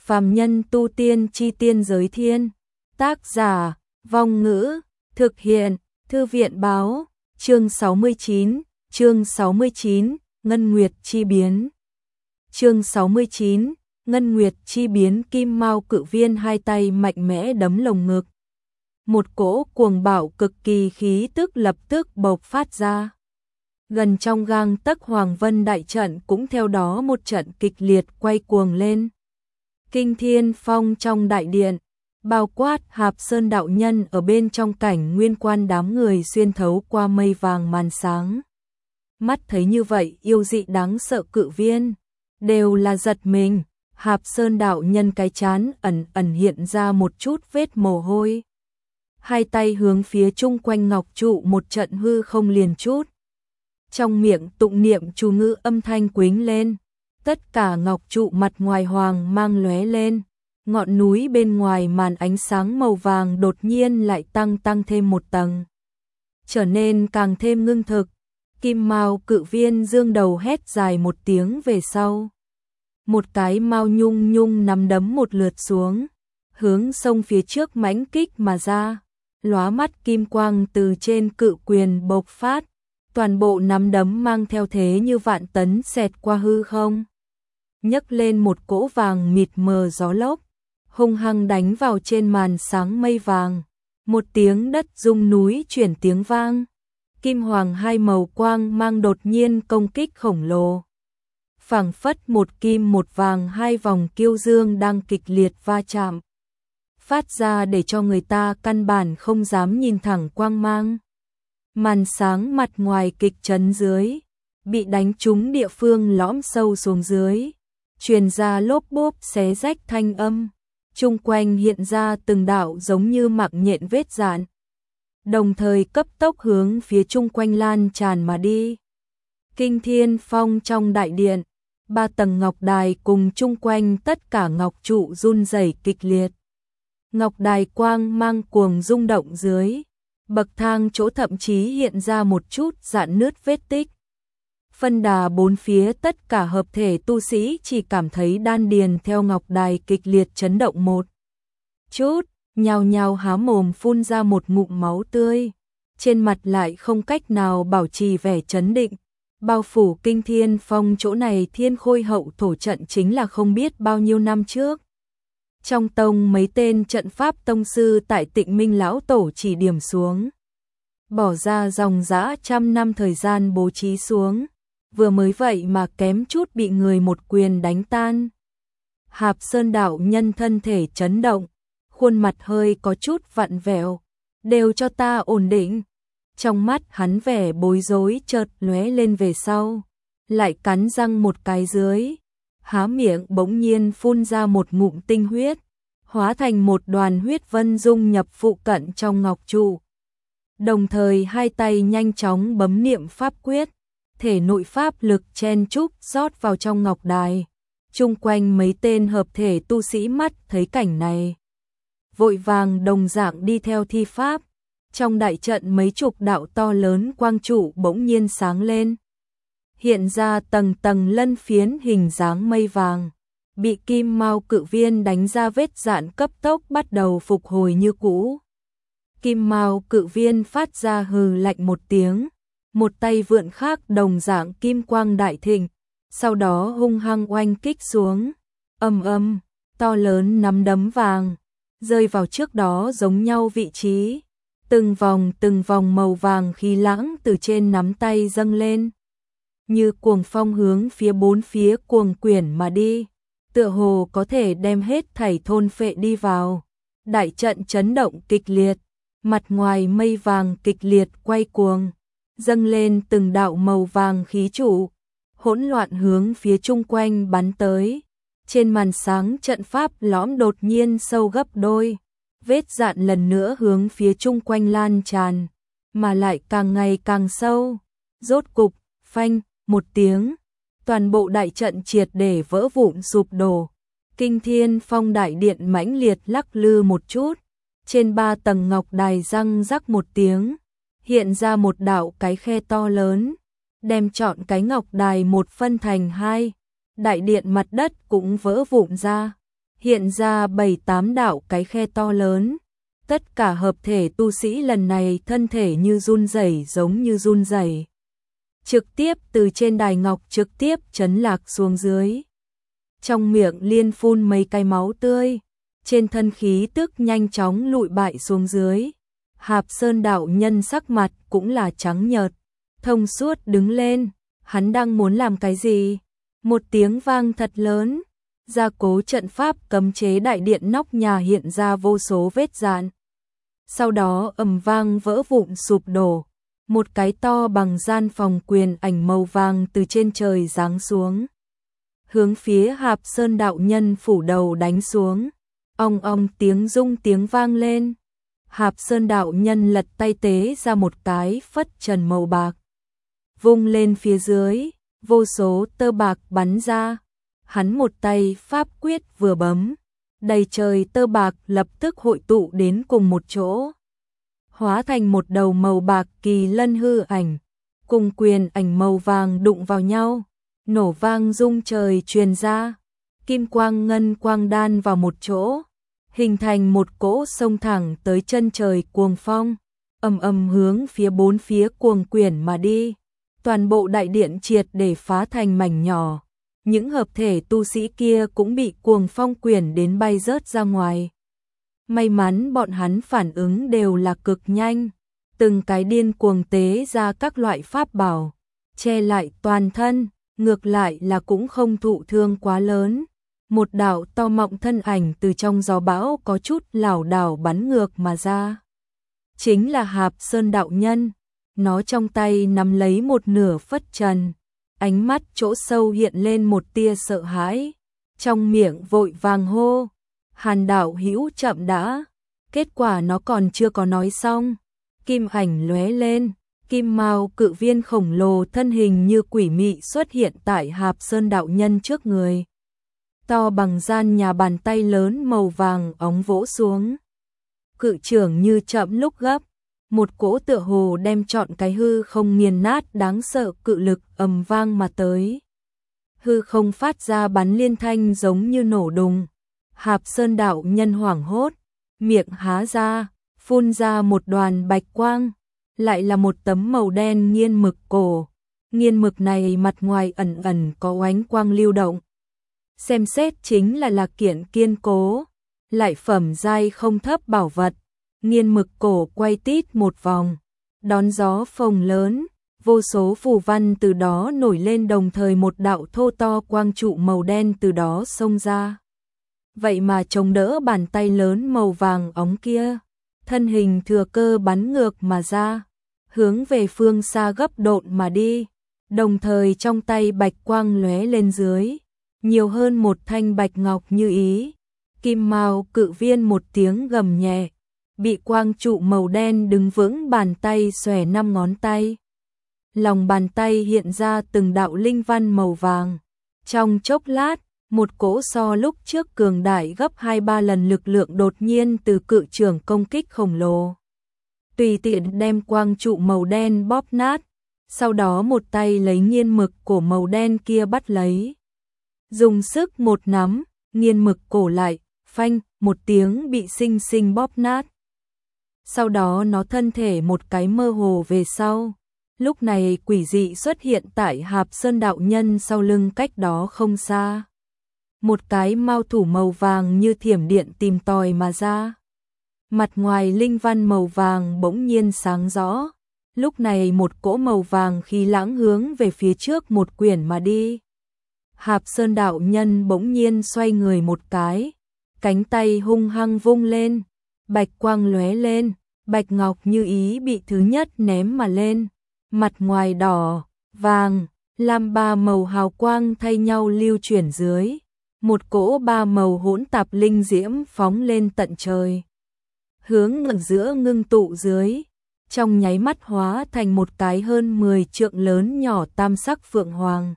Phàm nhân tu tiên chi tiên giới thiên. Tác giả, Vong Ngữ, thực hiện, Thư viện báo, chương 69, Ngân Nguyệt chi biến. Chương 69, Ngân Nguyệt chi biến. Kim Mao Cự Viên hai tay mạnh mẽ đấm lồng ngực. Một cỗ cuồng bạo cực kỳ khí tức lập tức bộc phát ra. Gần trong gang tấc Hoàng Vân đại trận cũng theo đó một trận kịch liệt quay cuồng lên. Kinh thiên phong trong đại điện, bao quát Hạp Sơn đạo nhân ở bên trong cảnh nguyên quan, đám người xuyên thấu qua mây vàng màn sáng. Mắt thấy như vậy yêu dị đáng sợ cự viên, đều là giật mình. Hạp Sơn đạo nhân cái trán ẩn hiện ra một chút vết mồ hôi. Hai tay hướng phía chung quanh ngọc trụ một trận hư không liền chút. Trong miệng tụng niệm chú ngữ âm thanh quính lên. Tất cả ngọc trụ mặt ngoài hoàng mang lóe lên. Ngọn núi bên ngoài màn ánh sáng màu vàng đột nhiên lại tăng thêm một tầng. Trở nên càng thêm ngưng thực. Kim Mao Cự Viên dương đầu hét dài một tiếng về sau. Một cái mao nhung nắm đấm một lượt xuống. Hướng sông phía trước mãnh kích mà ra. Lóa mắt kim quang từ trên cự quyền bộc phát. Toàn bộ nắm đấm mang theo thế như vạn tấn xẹt qua hư không. Nhấc lên một cỗ vàng mịt mờ gió lốc. Hung hăng đánh vào trên màn sáng mây vàng. Một tiếng đất rung núi chuyển tiếng vang. Kim hoàng hai màu quang mang đột nhiên công kích khổng lồ. Phảng phất một kim một vàng, hai vòng kiêu dương đang kịch liệt va chạm. Phát ra để cho người ta căn bản không dám nhìn thẳng quang mang. Màn sáng mặt ngoài kịch chấn dưới, bị đánh trúng địa phương lõm sâu xuống dưới, truyền ra lốp bốp xé rách thanh âm. Chung quanh hiện ra từng đạo giống như mạng nhện vết dạn, đồng thời cấp tốc hướng phía chung quanh lan tràn mà đi. Kinh thiên phong trong đại điện, 3 tầng ngọc đài cùng chung quanh tất cả ngọc trụ run rẩy kịch liệt. Ngọc đài quang mang cuồng rung động dưới, bậc thang chỗ thậm chí hiện ra một chút rạn nứt vết tích. Phân đà bốn phía tất cả hợp thể tu sĩ chỉ cảm thấy đan điền theo ngọc đài kịch liệt chấn động một chút, nhao nhao há mồm phun ra một ngụm máu tươi, trên mặt lại không cách nào bảo trì vẻ trấn định. Bao phủ kinh thiên phong chỗ này thiên khôi hậu thổ trận chính là không biết bao nhiêu năm trước. Trong tông mấy tên trận pháp tông sư tại Tịnh Minh lão tổ chỉ điểm xuống, bỏ ra dòng dã 100 năm thời gian bố trí xuống, vừa mới vậy mà kém chút bị người một quyền đánh tan. Hạp Sơn đạo nhân thân thể chấn động, khuôn mặt hơi có chút vặn vẹo, đều cho ta ổn định. Trong mắt hắn vẻ bối rối chợt lóe lên về sau, lại cắn răng một cái dưới, há miệng bỗng nhiên phun ra một ngụm tinh huyết, hóa thành một đoàn huyết vân dung nhập phụ cận trong ngọc trụ. Đồng thời hai tay nhanh chóng bấm niệm pháp quyết, thể nội pháp lực chen chúc rót vào trong ngọc đài. Chung quanh mấy tên hợp thể tu sĩ mắt thấy cảnh này, vội vàng đồng dạng đi theo thi pháp. Trong đại trận mấy chục đạo to lớn quang trụ bỗng nhiên sáng lên, hiện ra tầng tầng lân phiến hình dáng mây vàng, bị Kim Mao Cự Viên đánh ra vết dạn cấp tốc bắt đầu phục hồi như cũ. Kim Mao Cự Viên phát ra hừ lạnh một tiếng, một tay vượn khác đồng dạng kim quang đại thịnh, sau đó hung hăng oanh kích xuống. Ầm, to lớn nắm đấm vàng rơi vào trước đó giống nhau vị trí. Từng vòng màu vàng khí lãng từ trên nắm tay dâng lên, như cuồng phong hướng phía bốn phía cuồng quyển mà đi, tựa hồ có thể đem hết thảy thôn phệ đi vào. Đại trận chấn động kịch liệt, mặt ngoài mây vàng kịch liệt quay cuồng, dâng lên từng đạo màu vàng khí trụ, hỗn loạn hướng phía chung quanh bắn tới. Trên màn sáng trận pháp lõm đột nhiên sâu gấp đôi. Vết dạn lần nữa hướng phía chung quanh lan tràn, mà lại càng ngày càng sâu. Rốt cục, phanh, một tiếng, toàn bộ đại trận triệt để vỡ vụn sụp đổ. Kinh thiên phong đại điện mãnh liệt lắc lư một chút, trên 3 tầng ngọc đài răng rắc một tiếng, hiện ra một đạo cái khe to lớn, đem trọn cái ngọc đài một phân thành hai. Đại điện mặt đất cũng vỡ vụn ra. hiện ra 7-8 đạo cái khe to lớn. Tất cả hợp thể tu sĩ lần này thân thể như run rẩy, giống như run rẩy. Trực tiếp từ trên đài ngọc trực tiếp chấn lạc xuống dưới. Trong miệng liên phun mấy cái máu tươi, trên thân khí tức nhanh chóng lụi bại xuống dưới. Hạp Sơn đạo nhân sắc mặt cũng là trắng nhợt, thông suốt đứng lên, hắn đang muốn làm cái gì? Một tiếng vang thật lớn, gia cố trận pháp cấm chế đại điện nóc nhà hiện ra vô số vết rạn. Sau đó ầm vang vỡ vụn sụp đổ, một cái to bằng gian phòng quyền ảnh màu vàng từ trên trời giáng xuống, hướng phía Hạp Sơn đạo nhân phủ đầu đánh xuống. Ong ong tiếng rung tiếng vang lên. Hạp Sơn đạo nhân lật tay tế ra một cái phất trần màu bạc, vung lên phía dưới, vô số tơ bạc bắn ra. Hắn một tay pháp quyết vừa bấm, đầy trời tơ bạc lập tức hội tụ đến cùng một chỗ, hóa thành một đầu màu bạc kỳ lân hư ảnh, cùng quyền ảnh màu vàng đụng vào nhau, nổ vang rung trời truyền ra, kim quang ngân quang đan vào một chỗ, hình thành một cỗ sông thẳng tới chân trời cuồng phong, ầm ầm hướng phía bốn phía cuồng quyển mà đi. Toàn bộ đại điện triệt để phá thành mảnh nhỏ, những hợp thể tu sĩ kia cũng bị cuồng phong quyển đến bay rớt ra ngoài. May mắn bọn hắn phản ứng đều là cực nhanh, từng cái điên cuồng tế ra các loại pháp bảo, che lại toàn thân, ngược lại là cũng không thụ thương quá lớn. Một đạo to mọng thân ảnh từ trong gió bão có chút lảo đảo bắn ngược mà ra. Chính là Hạp Sơn đạo nhân, nó trong tay nắm lấy một nửa phất trần, ánh mắt chỗ sâu hiện lên một tia sợ hãi, trong miệng vội vàng hô, Hàn đạo hữu chậm đã. Kết quả nó còn chưa có nói xong, kim ảnh lóe lên, kim mao cự viên khổng lồ thân hình như quỷ mị xuất hiện tại Hạp Sơn đạo nhân trước người. To bằng gian nhà bàn tay lớn màu vàng óng vỗ xuống. Cự trưởng như chậm lúc gấp, một cỗ tựa hồ đem trọn cái hư không nghiền nát đáng sợ cự lực ầm vang mà tới. Hư không phát ra bắn liên thanh giống như nổ đùng. Hạp Sơn đạo nhân hoảng hốt, miệng há ra, phun ra một đoàn bạch quang, lại là một tấm màu đen nghiên mực cổ. Nghiên mực này mặt ngoài ẩn ẩn có ánh quang lưu động. Xem xét chính là kiện kiên cố, lại phẩm giai không thấp bảo vật. Nghiên mực cổ quay tít một vòng, đón gió phồng lớn, vô số phù văn từ đó nổi lên, đồng thời một đạo thô to quang trụ màu đen từ đó xông ra. Vậy mà chống đỡ bàn tay lớn màu vàng óng kia, thân hình thừa cơ bắn ngược mà ra, hướng về phương xa gấp độn mà đi, đồng thời trong tay bạch quang lóe lên dưới, nhiều hơn một thanh bạch ngọc như ý. Kim mao cự viên một tiếng gầm nhẹ, bị quang trụ màu đen đứng vững bàn tay xòe 5 ngón tay. Lòng bàn tay hiện ra từng đạo linh văn màu vàng. Trong chốc lát, một cỗ so lúc trước cường đại gấp 2-3 lần lực lượng đột nhiên từ cự trưởng công kích khổng lồ. Tùy tiện đem quang trụ màu đen bóp nát, sau đó một tay lấy nghiên mực cổ màu đen kia bắt lấy. Dùng sức một nắm, nghiên mực cổ lại, phanh, một tiếng bị xinh xinh bóp nát. Sau đó nó thân thể một cái mơ hồ về sau. Lúc này quỷ dị xuất hiện tại Hạp Sơn đạo nhân sau lưng cách đó không xa. Một cái mao thủ màu vàng như thiểm điện tìm tòi mà ra. Mặt ngoài linh văn màu vàng bỗng nhiên sáng rõ. Lúc này một cỗ màu vàng khí lãng hướng về phía trước một quyển mà đi. Hạp Sơn đạo nhân bỗng nhiên xoay người một cái, cánh tay hung hăng vung lên, bạch quang lóe lên, bạch ngọc như ý bị thứ nhất ném mà lên, mặt ngoài đỏ, vàng, lam ba màu hào quang thay nhau lưu chuyển dưới, một cỗ ba màu hỗn tạp linh diễm phóng lên tận trời, hướng ngẩng giữa ngưng tụ dưới, trong nháy mắt hóa thành một cái hơn 10 trượng lớn nhỏ tam sắc phượng hoàng.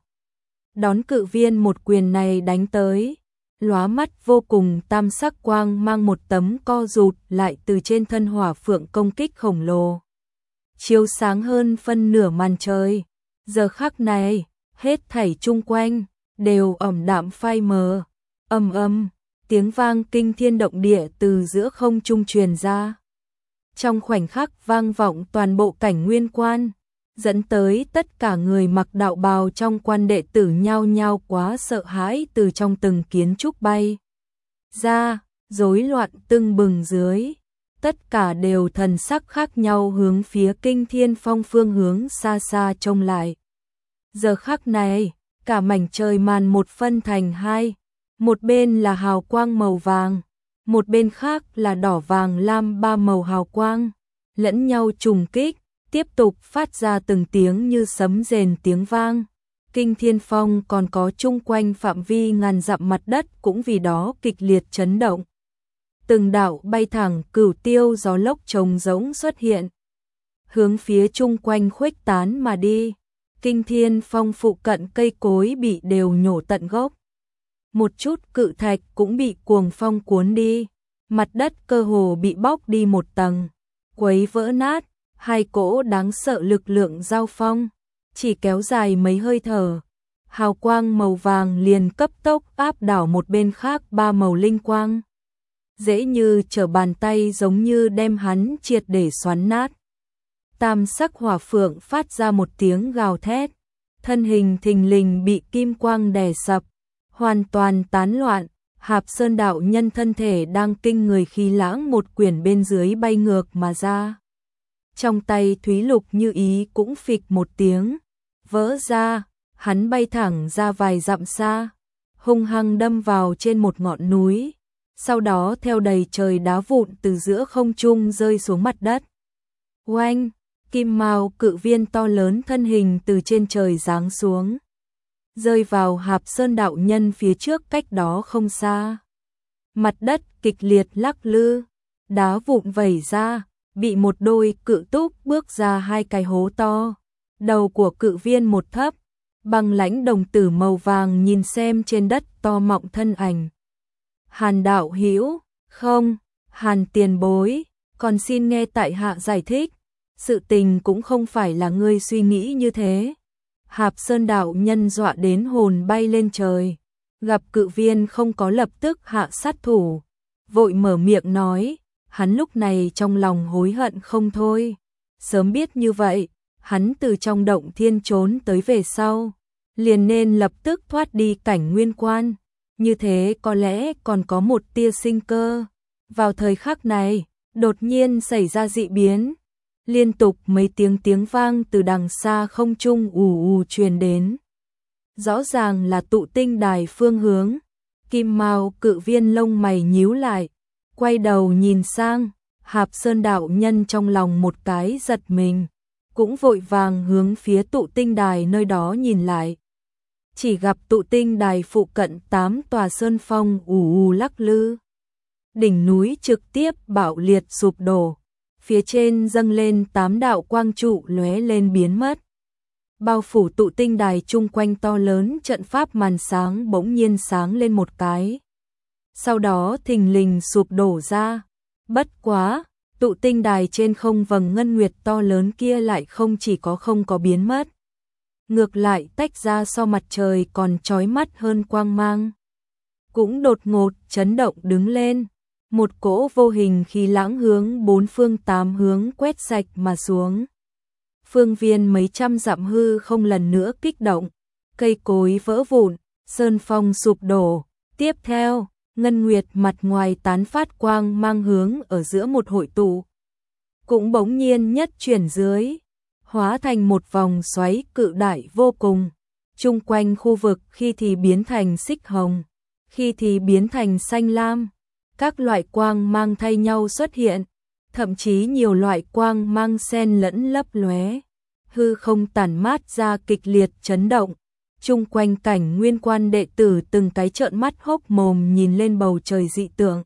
Đón cự viên một quyền này đánh tới, lóa mắt vô cùng tam sắc quang mang một tấm co rụt lại từ trên thân hỏa phượng công kích khổng lồ. Chiếu sáng hơn phân nửa màn trời, giờ khắc này, hết thảy chung quanh, đều ẩm đạm phai mờ, tiếng vang kinh thiên động địa từ giữa không trung truyền ra. Trong khoảnh khắc vang vọng toàn bộ cảnh nguyên quan, dẫn tới tất cả người mặc đạo bào trong quan đệ tử nhao nhao quá sợ hãi từ trong từng kiến trúc bay ra, rối loạn tưng bừng dưới. Tất cả đều thần sắc khác nhau hướng phía Kinh Thiên Phong phương hướng xa xa trông lại. Giờ khắc này, cả mảnh trời màn một phân thành hai, một bên là hào quang màu vàng, một bên khác là đỏ vàng lam ba màu hào quang, lẫn nhau trùng kích, tiếp tục phát ra từng tiếng như sấm rền tiếng vang. Kinh Thiên Phong còn có chung quanh phạm vi ngàn dặm mặt đất cũng vì đó kịch liệt chấn động. Từng đạo bay thẳng cửu tiêu gió lốc trống rỗng xuất hiện, hướng phía chung quanh khuếch tán mà đi. Kinh Thiên Phong phụ cận cây cối bị đều nhổ tận gốc. Một chút cự thạch cũng bị cuồng phong cuốn đi, mặt đất cơ hồ bị bóc đi một tầng, quấy vỡ nát. Hai cỗ đáng sợ lực lượng giao phong, chỉ kéo dài mấy hơi thở, hào quang màu vàng liền cấp tốc áp đảo một bên khác ba màu linh quang. Dễ như trở bàn tay, giống như đem hắn triệt để xoắn nát. Tam sắc hỏa phượng phát ra một tiếng gào thét, thân hình thình lình bị kim quang đè sập, hoàn toàn tán loạn. Hạp Sơn đạo nhân thân thể đang kinh người khí lãng một quyển bên dưới bay ngược mà ra. Trong tay Thúy Lục Như Ý cũng phịch một tiếng, vỡ ra, hắn bay thẳng ra vài dặm xa, hung hăng đâm vào trên một ngọn núi, sau đó theo đầy trời đá vụn từ giữa không trung rơi xuống mặt đất. Oanh, kim mao cự viên to lớn thân hình từ trên trời giáng xuống, rơi vào Hạp Sơn đạo nhân phía trước cách đó không xa. Mặt đất kịch liệt lắc lư, đá vụn vẩy ra, bị một đôi cự túc bước ra hai cái hố to. Đầu của cự viên một thấp, băng lãnh đồng tử màu vàng nhìn xem trên đất to mọng thân ảnh. Hàn đạo hữu, không, Hàn tiền bối, còn xin nghe tại hạ giải thích, sự tình cũng không phải là ngươi suy nghĩ như thế. Hạp Sơn đạo nhân dọa đến hồn bay lên trời, gặp cự viên không có lập tức hạ sát thủ, vội mở miệng nói. Hắn lúc này trong lòng hối hận không thôi, sớm biết như vậy, hắn từ trong động thiên trốn tới về sau, liền nên lập tức thoát đi cảnh nguyên quan, như thế có lẽ còn có một tia sinh cơ. Vào thời khắc này, đột nhiên xảy ra dị biến, liên tục mấy tiếng vang từ đằng xa không trung ù ù truyền đến. Rõ ràng là tụ tinh đài phương hướng. Kim mao cự viên lông mày nhíu lại, quay đầu nhìn sang. Hạp Sơn đạo nhân trong lòng một cái giật mình, cũng vội vàng hướng phía tụ tinh đài nơi đó nhìn lại. Chỉ gặp tụ tinh đài phụ cận 8 tòa sơn phong ù ù lắc lư, đỉnh núi trực tiếp bạo liệt sụp đổ, phía trên dâng lên 8 đạo quang trụ lóe lên biến mất. Bao phủ tụ tinh đài chung quanh to lớn trận pháp màn sáng bỗng nhiên sáng lên một cái, sau đó thình lình sụp đổ ra. Bất quá, tụ tinh đài trên không vầng ngân nguyệt to lớn kia lại không có biến mất, ngược lại tách ra so mặt trời còn chói mắt hơn quang mang. Cũng đột ngột chấn động đứng lên, một cỗ vô hình khí lãng hướng bốn phương tám hướng quét sạch mà xuống. Phương viên mấy trăm dặm hư không lần nữa kích động, cây cối vỡ vụn, sơn phong sụp đổ. Tiếp theo, ngân nguyệt mặt ngoài tán phát quang mang hướng ở giữa một hội tụ, cũng bỗng nhiên nhất chuyển dưới, hóa thành một vòng xoáy cự đại vô cùng. Chung quanh khu vực khi thì biến thành xích hồng, khi thì biến thành xanh lam, các loại quang mang thay nhau xuất hiện, thậm chí nhiều loại quang mang xen lẫn lấp lóe, hư không tản mát ra kịch liệt chấn động. Chung quanh cảnh nguyên quan đệ tử từng cái trợn mắt hốc mồm nhìn lên bầu trời dị tượng,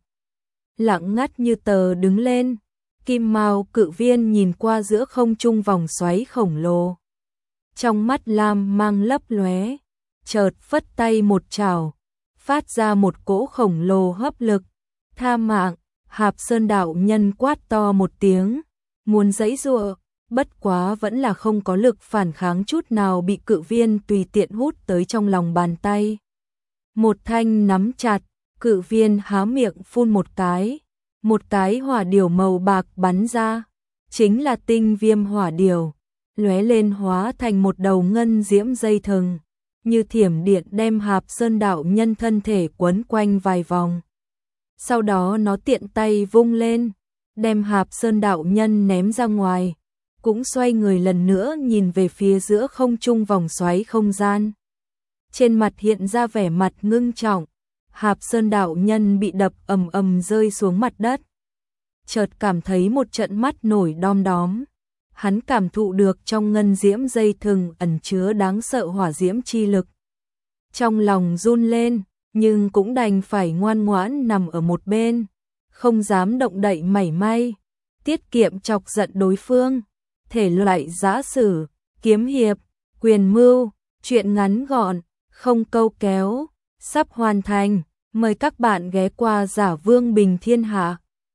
lặng ngắt như tờ đứng lên. Kim mao cự viên nhìn qua giữa không trung vòng xoáy khổng lồ, trong mắt lam mang lấp lóe, chợt phất tay một chảo, phát ra một cỗ khổng lồ hấp lực. Tha mạng! Hạp Sơn đạo nhân quát to một tiếng, muốn giãy giụa, bất quá vẫn là không có lực phản kháng chút nào, bị cự viên tùy tiện hút tới trong lòng bàn tay. Một thanh nắm chặt, Cự viên há miệng phun một cái hỏa điểu màu bạc bắn ra, chính là tinh viêm hỏa điểu, lóe lên hóa thành một đầu ngân diễm dây thừng, như thiểm điện đem Hạp Sơn đạo nhân thân thể quấn quanh vài vòng. Sau đó nó tiện tay vung lên, đem Hạp Sơn đạo nhân ném ra ngoài, cũng xoay người lần nữa nhìn về phía giữa không trung vòng xoáy không gian. Trên mặt hiện ra vẻ mặt ngưng trọng, Hạp Sơn đạo nhân bị đập ầm ầm rơi xuống mặt đất. Chợt cảm thấy một trận mắt nổi đom đóm. Hắn cảm thụ được trong ngân diễm dây thừng ẩn chứa đáng sợ hỏa diễm chi lực. Trong lòng run lên, nhưng cũng đành phải ngoan ngoãn nằm ở một bên, không dám động đậy mảy may, tiết kiệm chọc giận đối phương. Thể loại giã sử, kiếm hiệp, quyền mưu, truyện ngắn gọn, không câu kéo, sắp hoàn thành. Mời các bạn ghé qua Giả Vương Bình Thiên Hạ.